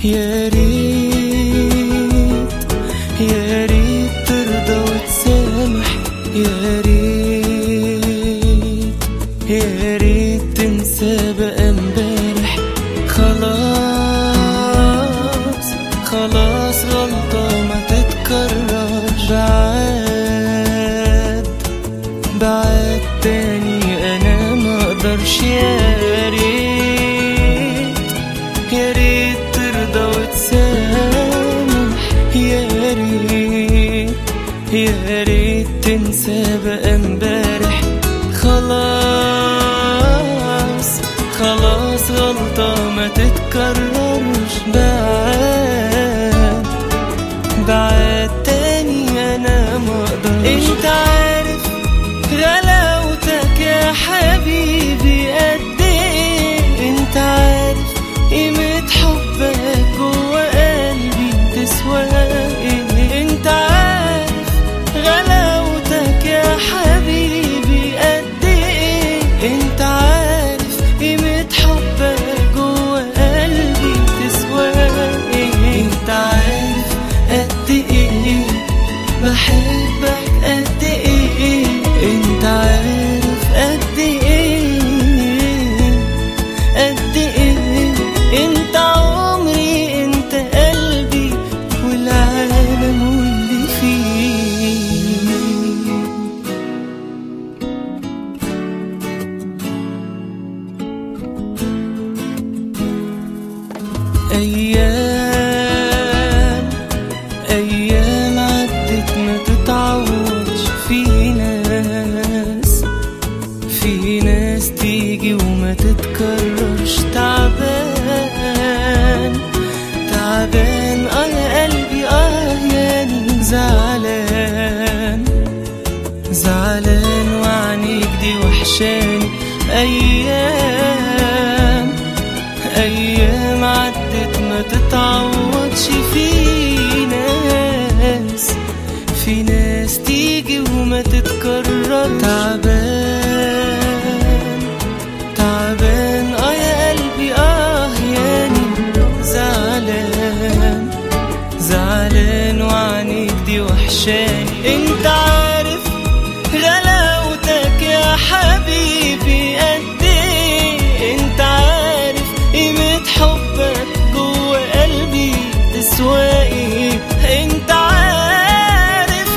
يا ريت يا ريت ترضى وتسامح، يا ريت يا ريت تنسى بقى امبارح. خلاص خلاص غلطة ما تتكررش، بعد تاني انا ما اقدرش. يا ريت يا ريت ترضى وتسامح، يا ريت يا ريت تنسى بقى امبارح. خلاص خلاص غلطة ما تتكررش، بعد تاني انا ما اقدرش. انت عارف غلاوتك يا حبيبي قد ايه، انت عارف قيمة حبك جوا قلبي تسوى ايه. انت عارف غلاوتك يا حبيبي قد ايه، انت عارف قيمة حبك جوا قلبي تسوى ايه. انت عارف قد ايه بحبك قد ايه، انت عارف قد ايه قد ايه. انت عمري انت قلبي والعالم واللي فيه. ايام عدت ما تتعوضش، في ناس تيجي وما تتكررش. تعبان يا قلبي يعني زعلان وعنيك دي وحشاني. ايام عدت ما تتعوضش، في ناس تيجي وما تتكرر. تعبان يا قلبي يعني زعلان وعنيك دي وحشاني. انت عارف غلاوتك يا حبيبي قد ايه، انت عارف قيمة حبك جوا قلبي تسوى ايه. انت عارف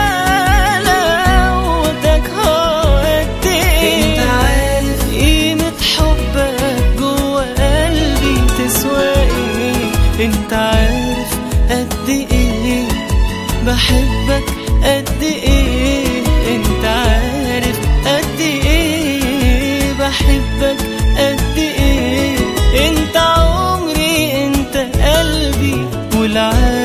غلاوتك قد ايه، انت عارف قيمة حبك جوا قلبي تسوى ايه. انت عارف قد ايه بحبك قد ايه، انت عارف قد ايه بحبك قد ايه. انت عمري انت قلبي والعالم